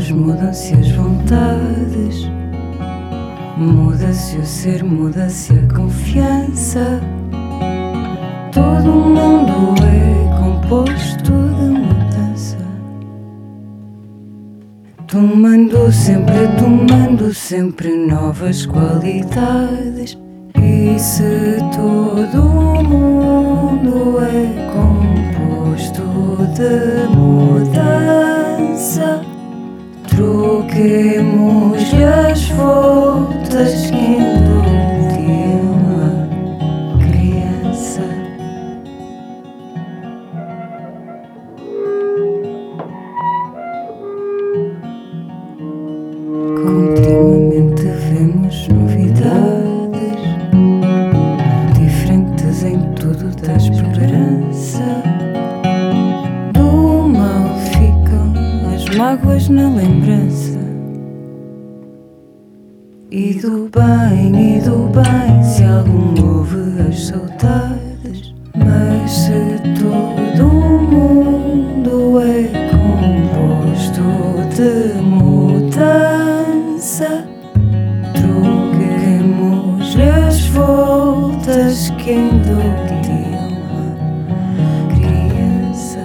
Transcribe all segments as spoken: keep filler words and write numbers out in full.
Mas mudam-se as vontades, muda-se o ser, muda-se a confiança. Todo o mundo é composto de mudança, tomando sempre, tomando sempre novas qualidades. E se todo o mundo é composto de mudança, troquemos-lhe as voltas que indutiam a criança. Continuamente vemos novidades, diferentes em tudo da esperança. Do mal ficam as mágoas na lembrança, e do bem, e do bem, se algum houve as saudades. Mas se todo o mundo é composto de mudança, troquemos-lhe as voltas que indutiam a criança.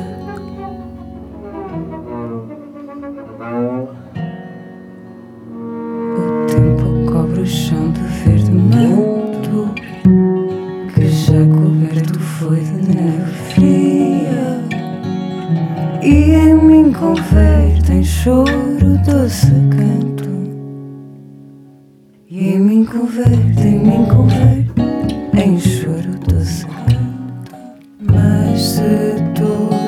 O tempo cobre o chão de verde manto, que já coberto foi de neve fria, e em mim converte em choro doce canto. E em mim converte, em mim converte em choro doce canto. Mas se todo